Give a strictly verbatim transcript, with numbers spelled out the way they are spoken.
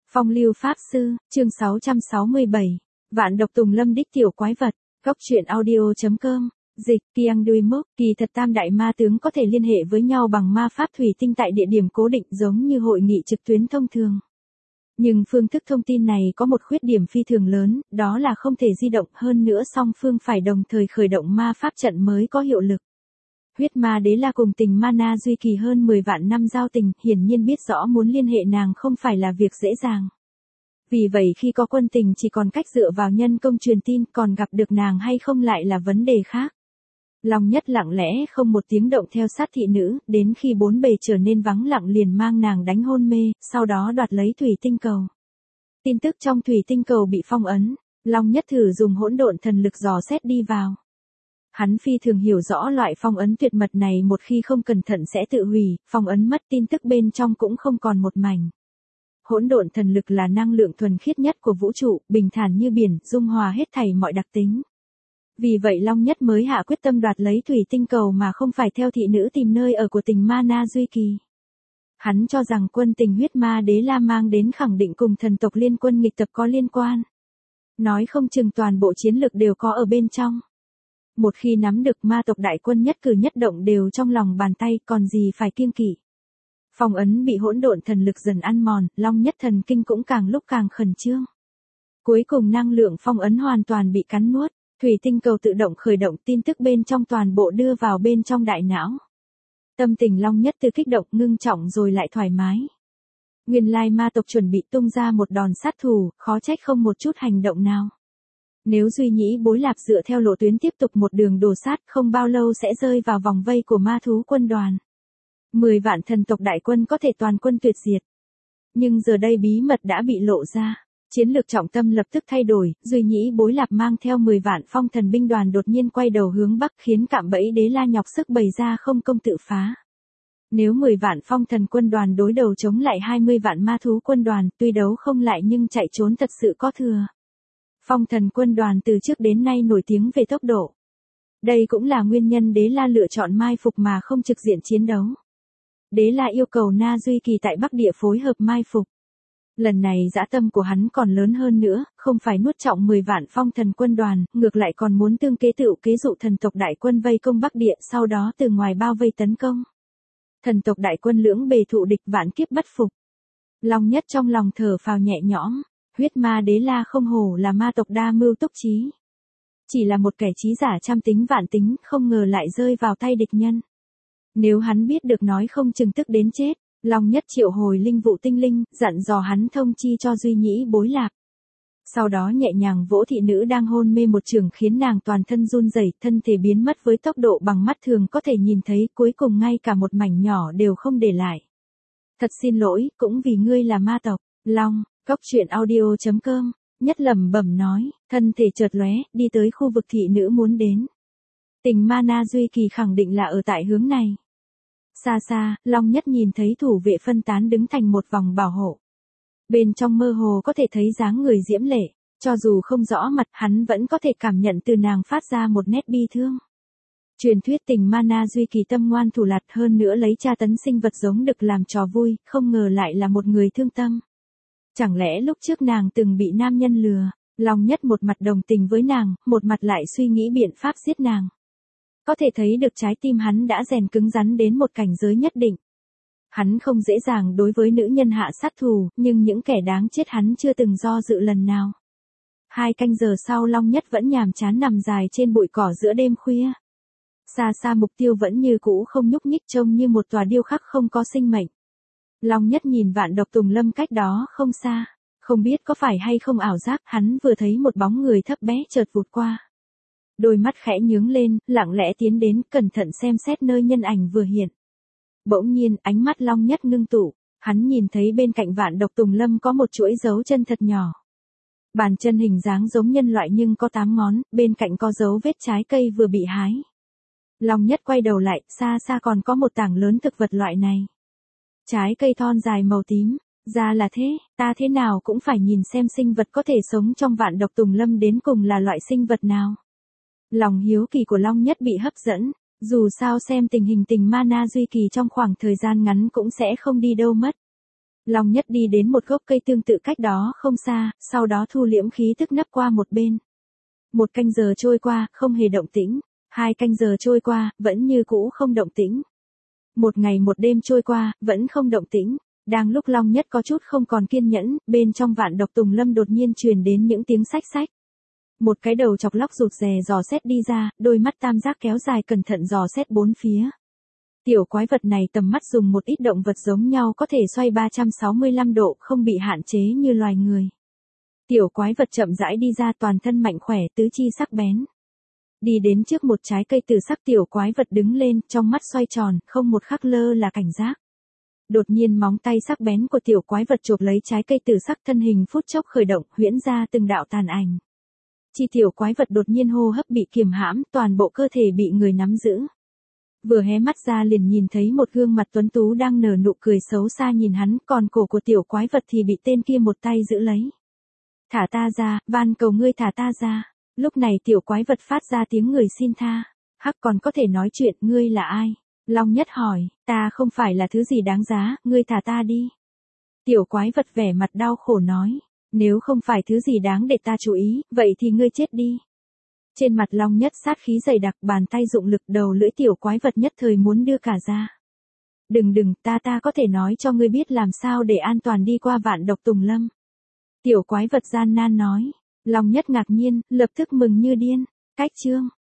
Phong lưu pháp sư, chương sáu trăm sáu mươi bảy. Vạn độc tùng lâm đích tiểu quái vật. Góc truyện audio.com. Dịch, Kiang Dui Mốc, kỳ thật tam đại ma tướng có thể liên hệ với nhau bằng ma pháp thủy tinh tại địa điểm cố định giống như hội nghị trực tuyến thông thường. Nhưng phương thức thông tin này có một khuyết điểm phi thường lớn, đó là không thể di động, hơn nữa song phương phải đồng thời khởi động ma pháp trận mới có hiệu lực. Huyết ma đế là cùng tình Mana Duy Kỳ hơn mười vạn năm giao tình, hiển nhiên biết rõ muốn liên hệ nàng không phải là việc dễ dàng. Vì vậy khi có quân tình chỉ còn cách dựa vào nhân công truyền tin, còn gặp được nàng hay không lại là vấn đề khác. Long Nhất lặng lẽ không một tiếng động theo sát thị nữ, đến khi bốn bề trở nên vắng lặng liền mang nàng đánh hôn mê, sau đó đoạt lấy thủy tinh cầu. Tin tức trong thủy tinh cầu bị phong ấn, Long Nhất thử dùng hỗn độn thần lực dò xét đi vào. Hắn phi thường hiểu rõ loại phong ấn tuyệt mật này một khi không cẩn thận sẽ tự hủy, phong ấn mất tin tức bên trong cũng không còn một mảnh. Hỗn độn thần lực là năng lượng thuần khiết nhất của vũ trụ, bình thản như biển, dung hòa hết thảy mọi đặc tính. Vì vậy Long Nhất mới hạ quyết tâm đoạt lấy thủy tinh cầu mà không phải theo thị nữ tìm nơi ở của tình Mana Duy Kỳ. Hắn cho rằng quân tình huyết ma đế la mang đến khẳng định cùng thần tộc liên quân nghịch tập có liên quan. Nói không chừng toàn bộ chiến lực đều có ở bên trong. Một khi nắm được ma tộc đại quân nhất cử nhất động đều trong lòng bàn tay, còn gì phải kiêng kỵ. Phong ấn bị hỗn độn thần lực dần ăn mòn, Long Nhất thần kinh cũng càng lúc càng khẩn trương. Cuối cùng năng lượng phong ấn hoàn toàn bị cắn nuốt, thủy tinh cầu tự động khởi động, tin tức bên trong toàn bộ đưa vào bên trong đại não. Tâm tình Long Nhất từ kích động ngưng trọng rồi lại thoải mái. Nguyên lai ma tộc chuẩn bị tung ra một đòn sát thủ, khó trách không một chút hành động nào. Nếu Duy Nhĩ Bối Lạp dựa theo lộ tuyến tiếp tục một đường đổ sát, không bao lâu sẽ rơi vào vòng vây của ma thú quân đoàn. Mười vạn thần tộc đại quân có thể toàn quân tuyệt diệt. Nhưng giờ đây bí mật đã bị lộ ra. Chiến lược trọng tâm lập tức thay đổi, Duy Nhĩ Bối Lạp mang theo mười vạn phong thần binh đoàn đột nhiên quay đầu hướng bắc, khiến cạm bẫy đế la nhọc sức bày ra không công tự phá. Nếu mười vạn phong thần quân đoàn đối đầu chống lại hai mươi vạn ma thú quân đoàn, tuy đấu không lại nhưng chạy trốn thật sự có thừa. Phong thần quân đoàn từ trước đến nay nổi tiếng về tốc độ. Đây cũng là nguyên nhân đế la lựa chọn mai phục mà không trực diện chiến đấu. Đế la yêu cầu Na Duy Kỳ tại Bắc Địa phối hợp mai phục. Lần này dã tâm của hắn còn lớn hơn nữa, không phải nuốt trọng mười vạn phong thần quân đoàn, ngược lại còn muốn tương kế tựu kế dụ thần tộc đại quân vây công Bắc Địa, sau đó từ ngoài bao vây tấn công. Thần tộc đại quân lưỡng bề thụ địch, vạn kiếp bất phục. Long Nhất trong lòng thở phào nhẹ nhõm. Huyết ma đế la không hổ là ma tộc đa mưu túc trí. Chỉ là một kẻ trí giả trăm tính vạn tính, không ngờ lại rơi vào tay địch nhân. Nếu hắn biết được nói không chừng tức đến chết. Long Nhất triệu hồi linh vụ tinh linh, dặn dò hắn thông chi cho Duy Nhĩ Bối Lạp. Sau đó nhẹ nhàng vỗ thị nữ đang hôn mê một trường, khiến nàng toàn thân run rẩy, thân thể biến mất với tốc độ bằng mắt thường có thể nhìn thấy, cuối cùng ngay cả một mảnh nhỏ đều không để lại. Thật xin lỗi, cũng vì ngươi là ma tộc. Long, Góc truyện audio.com, Nhất lẩm bẩm nói, thân thể chợt lóe, đi tới khu vực thị nữ muốn đến. Tình Mana Duy Kỳ khẳng định là ở tại hướng này. Xa xa, Long Nhất nhìn thấy thủ vệ phân tán đứng thành một vòng bảo hộ. Bên trong mơ hồ có thể thấy dáng người diễm lệ, cho dù không rõ mặt hắn vẫn có thể cảm nhận từ nàng phát ra một nét bi thương. Truyền thuyết tình Mana Duy Kỳ tâm ngoan thủ lạt, hơn nữa lấy tra tấn sinh vật giống đực làm trò vui, không ngờ lại là một người thương tâm. Chẳng lẽ lúc trước nàng từng bị nam nhân lừa? Long Nhất một mặt đồng tình với nàng, một mặt lại suy nghĩ biện pháp giết nàng. Có thể thấy được trái tim hắn đã rèn cứng rắn đến một cảnh giới nhất định. Hắn không dễ dàng đối với nữ nhân hạ sát thủ, nhưng những kẻ đáng chết hắn chưa từng do dự lần nào. Hai canh giờ sau Long Nhất vẫn nhàm chán nằm dài trên bụi cỏ giữa đêm khuya. Xa xa mục tiêu vẫn như cũ không nhúc nhích, trông như một tòa điêu khắc không có sinh mệnh. Long Nhất nhìn vạn độc tùng lâm cách đó không xa. Không biết có phải hay không ảo giác, hắn vừa thấy một bóng người thấp bé chợt vụt qua. Đôi mắt khẽ nhướng lên, lặng lẽ tiến đến, cẩn thận xem xét nơi nhân ảnh vừa hiện. Bỗng nhiên, ánh mắt Long Nhất ngưng tụ, hắn nhìn thấy bên cạnh vạn độc tùng lâm có một chuỗi dấu chân thật nhỏ. Bàn chân hình dáng giống nhân loại nhưng có tám ngón, bên cạnh có dấu vết trái cây vừa bị hái. Long Nhất quay đầu lại, xa xa còn có một tảng lớn thực vật loại này. Trái cây thon dài màu tím, ra là thế, ta thế nào cũng phải nhìn xem sinh vật có thể sống trong vạn độc tùng lâm đến cùng là loại sinh vật nào. Lòng hiếu kỳ của Long Nhất bị hấp dẫn, dù sao xem tình hình tình Mana Duy Kỳ trong khoảng thời gian ngắn cũng sẽ không đi đâu mất. Long Nhất đi đến một gốc cây tương tự cách đó không xa, sau đó thu liễm khí tức nấp qua một bên. Một canh giờ trôi qua, không hề động tĩnh. Hai canh giờ trôi qua, vẫn như cũ không động tĩnh. Một ngày một đêm trôi qua, vẫn không động tĩnh. Đang lúc Long Nhất có chút không còn kiên nhẫn, bên trong Vạn Độc Tùng Lâm đột nhiên truyền đến những tiếng xách xách. Một cái đầu chọc lóc rụt rè dò xét đi ra, đôi mắt tam giác kéo dài cẩn thận dò xét bốn phía. Tiểu quái vật này tầm mắt dùng một ít động vật giống nhau có thể xoay ba trăm sáu mươi lăm độ, không bị hạn chế như loài người. Tiểu quái vật chậm rãi đi ra, toàn thân mạnh khỏe, tứ chi sắc bén. Đi đến trước một trái cây tử sắc, tiểu quái vật đứng lên, trong mắt xoay tròn, không một khắc lơ là cảnh giác. Đột nhiên móng tay sắc bén của tiểu quái vật chộp lấy trái cây tử sắc, thân hình phút chốc khởi động, huyễn ra từng đạo tàn ảnh. Chi tiểu quái vật đột nhiên hô hấp bị kiềm hãm, toàn bộ cơ thể bị người nắm giữ. Vừa hé mắt ra liền nhìn thấy một gương mặt tuấn tú đang nở nụ cười xấu xa nhìn hắn, còn cổ của tiểu quái vật thì bị tên kia một tay giữ lấy. Thả ta ra, van cầu ngươi thả ta ra. Lúc này tiểu quái vật phát ra tiếng người xin tha. Hắc còn có thể nói chuyện, ngươi là ai? Long Nhất hỏi, ta không phải là thứ gì đáng giá, ngươi thả ta đi. Tiểu quái vật vẻ mặt đau khổ nói, nếu không phải thứ gì đáng để ta chú ý, vậy thì ngươi chết đi. Trên mặt Long Nhất sát khí dày đặc, bàn tay dụng lực, đầu lưỡi tiểu quái vật nhất thời muốn đưa cả ra. Đừng đừng, ta ta có thể nói cho ngươi biết làm sao để an toàn đi qua Vạn Độc Tùng Lâm. Tiểu quái vật gian nan nói. Long Nhất ngạc nhiên, lập tức mừng như điên. Cách chương